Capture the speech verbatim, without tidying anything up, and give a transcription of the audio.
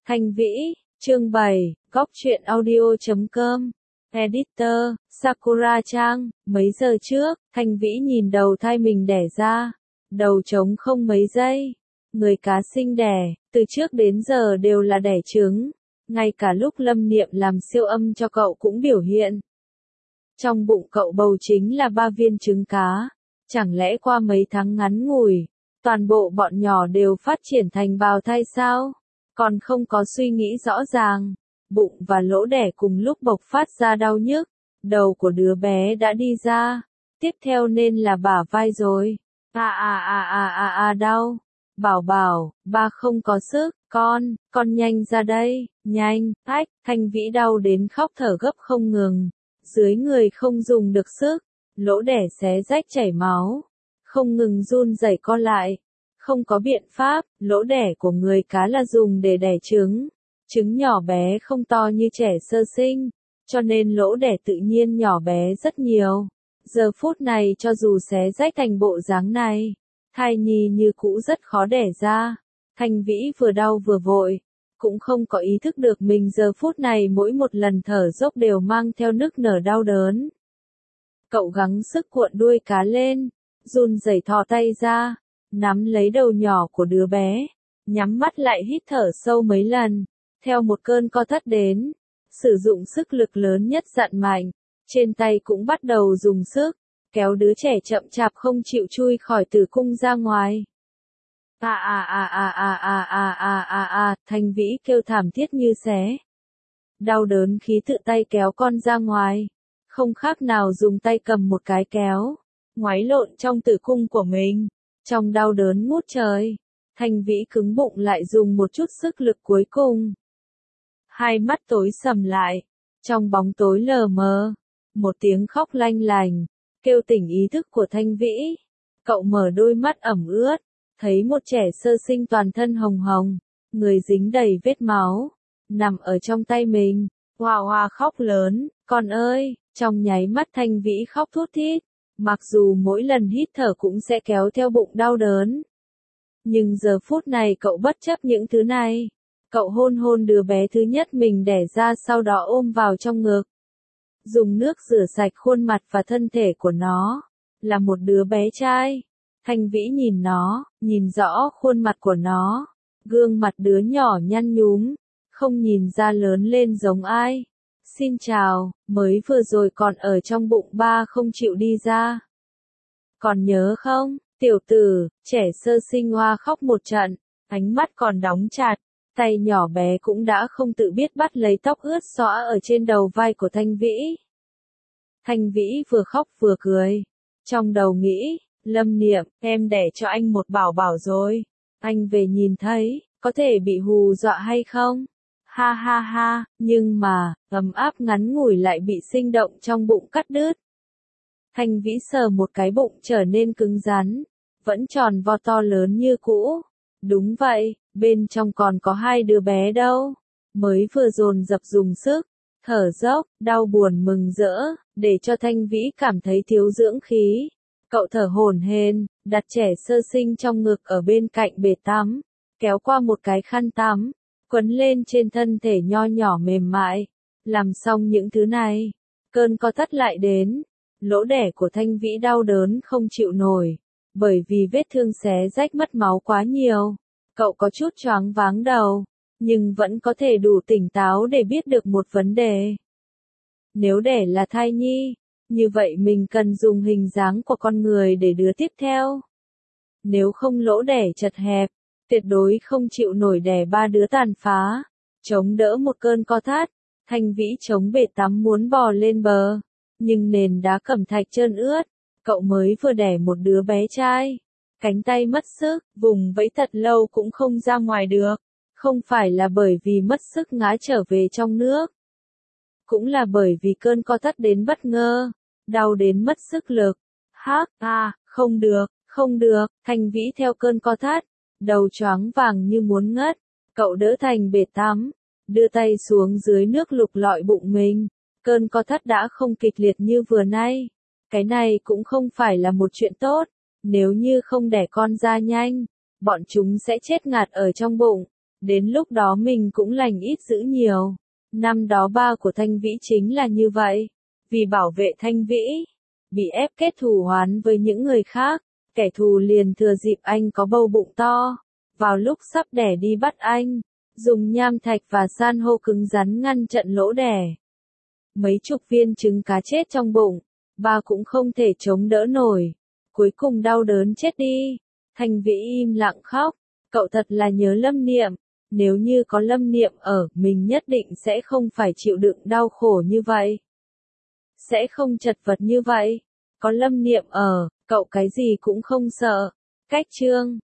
Thanh Vĩ, chương bảy, góc truyện audio chấm com, Editor, Sakura Trang, mấy giờ trước, Thanh Vĩ nhìn đầu thai mình đẻ ra, đầu trống không mấy giây, người cá sinh đẻ, từ trước đến giờ đều là đẻ trứng, ngay cả lúc Lâm Niệm làm siêu âm cho cậu cũng biểu hiện. Trong bụng cậu bầu chính là ba viên trứng cá, chẳng lẽ qua mấy tháng ngắn ngủi, toàn bộ bọn nhỏ đều phát triển thành bào thai sao? Còn không có suy nghĩ rõ ràng, bụng và lỗ đẻ cùng lúc bộc phát ra đau nhức, đầu của đứa bé đã đi ra, tiếp theo nên là bả vai rồi. A a a a a a đau. Bảo bảo, ba không có sức, con, con nhanh ra đây, nhanh, ách, Thanh Vĩ đau đến khóc thở gấp không ngừng, dưới người không dùng được sức, lỗ đẻ xé rách chảy máu, không ngừng run rẩy co lại. Không có biện pháp, lỗ đẻ của người cá là dùng để đẻ trứng. Trứng nhỏ bé không to như trẻ sơ sinh, cho nên lỗ đẻ tự nhiên nhỏ bé rất nhiều. Giờ phút này cho dù xé rách thành bộ dáng này, thai nhi như cũ rất khó đẻ ra. Thanh Vĩ vừa đau vừa vội, cũng không có ý thức được mình giờ phút này mỗi một lần thở dốc đều mang theo nức nở đau đớn. Cậu gắng sức cuộn đuôi cá lên, run rẩy thò tay ra, nắm lấy đầu nhỏ của đứa bé, nhắm mắt lại hít thở sâu mấy lần, theo một cơn co thắt đến, sử dụng sức lực lớn nhất dặn mạnh, trên tay cũng bắt đầu dùng sức, kéo đứa trẻ chậm chạp không chịu chui khỏi tử cung ra ngoài. A a a a a a a a a a, Thanh Vĩ kêu thảm thiết như xé. Đau đớn khí tự tay kéo con ra ngoài, không khác nào dùng tay cầm một cái kéo, ngoáy lộn trong tử cung của mình. Trong đau đớn ngút trời, Thanh Vĩ cứng bụng lại dùng một chút sức lực cuối cùng. Hai mắt tối sầm lại, trong bóng tối lờ mờ, một tiếng khóc lanh lành, kêu tỉnh ý thức của Thanh Vĩ. Cậu mở đôi mắt ẩm ướt, thấy một trẻ sơ sinh toàn thân hồng hồng, người dính đầy vết máu, nằm ở trong tay mình, hoa hoa khóc lớn, con ơi, trong nháy mắt Thanh Vĩ khóc thút thít. Mặc dù mỗi lần hít thở cũng sẽ kéo theo bụng đau đớn. Nhưng giờ phút này cậu bất chấp những thứ này. Cậu hôn hôn đứa bé thứ nhất mình đẻ ra, sau đó ôm vào trong ngực. Dùng nước rửa sạch khuôn mặt và thân thể của nó. Là một đứa bé trai. Thanh Vĩ nhìn nó, nhìn rõ khuôn mặt của nó. Gương mặt đứa nhỏ nhăn nhúm, không nhìn ra lớn lên giống ai. Xin chào, mới vừa rồi còn ở trong bụng ba không chịu đi ra. Còn nhớ không, tiểu tử, trẻ sơ sinh hoa khóc một trận, ánh mắt còn đóng chặt, tay nhỏ bé cũng đã không tự biết bắt lấy tóc ướt xõa ở trên đầu vai của Thanh Vĩ. Thanh Vĩ vừa khóc vừa cười, trong đầu nghĩ, Lâm Niệm, em đẻ cho anh một bảo bảo rồi, anh về nhìn thấy, có thể bị hù dọa hay không? Ha ha ha, nhưng mà, ấm áp ngắn ngủi lại bị sinh động trong bụng cắt đứt. Thanh Vĩ sờ một cái bụng trở nên cứng rắn, vẫn tròn vo to lớn như cũ. Đúng vậy, bên trong còn có hai đứa bé đâu. Mới vừa dồn dập dùng sức, thở dốc, đau buồn mừng rỡ, để cho Thanh Vĩ cảm thấy thiếu dưỡng khí. Cậu thở hổn hển, đặt trẻ sơ sinh trong ngực ở bên cạnh bể tắm, kéo qua một cái khăn tắm, quấn lên trên thân thể nho nhỏ mềm mại. Làm xong những thứ này, cơn co thắt lại đến, lỗ đẻ của Thanh Vĩ đau đớn không chịu nổi, bởi vì vết thương xé rách mất máu quá nhiều. Cậu có chút choáng váng đầu, nhưng vẫn có thể đủ tỉnh táo để biết được một vấn đề. Nếu đẻ là thai nhi, như vậy mình cần dùng hình dáng của con người để đứa tiếp theo. Nếu không lỗ đẻ chật hẹp, tuyệt đối không chịu nổi đẻ ba đứa tàn phá, chống đỡ một cơn co thắt. Thanh Vĩ chống bể tắm muốn bò lên bờ, nhưng nền đá cẩm thạch trơn ướt, cậu mới vừa đẻ một đứa bé trai, cánh tay mất sức, vùng vẫy thật lâu cũng không ra ngoài được, không phải là bởi vì mất sức ngã trở về trong nước, cũng là bởi vì cơn co thắt đến bất ngờ, đau đến mất sức lực. Hắc, à, không được, không được, Thanh Vĩ theo cơn co thắt, đầu choáng vàng như muốn ngất, cậu đỡ thành bể tắm, đưa tay xuống dưới nước lục lọi bụng mình, cơn co thắt đã không kịch liệt như vừa nay. Cái này cũng không phải là một chuyện tốt, nếu như không đẻ con ra nhanh, bọn chúng sẽ chết ngạt ở trong bụng, Đến lúc đó mình cũng lành ít dữ nhiều. Năm đó ba của Thanh Vĩ chính là như vậy. Vì bảo vệ Thanh Vĩ, bị ép kết thù oán với những người khác, kẻ thù liền thừa dịp anh có bầu bụng to. Vào lúc sắp đẻ đi bắt anh, dùng nham thạch và san hô cứng rắn ngăn chặn lỗ đẻ. Mấy chục viên trứng cá chết trong bụng, ba cũng không thể chống đỡ nổi. Cuối cùng đau đớn chết đi. Thanh Vĩ im lặng khóc. Cậu thật là nhớ Lâm Niệm. Nếu như có Lâm Niệm ở, mình nhất định sẽ không phải chịu đựng đau khổ như vậy. Sẽ không chật vật như vậy. Có Lâm Niệm ở, cậu cái gì cũng không sợ. Cách chương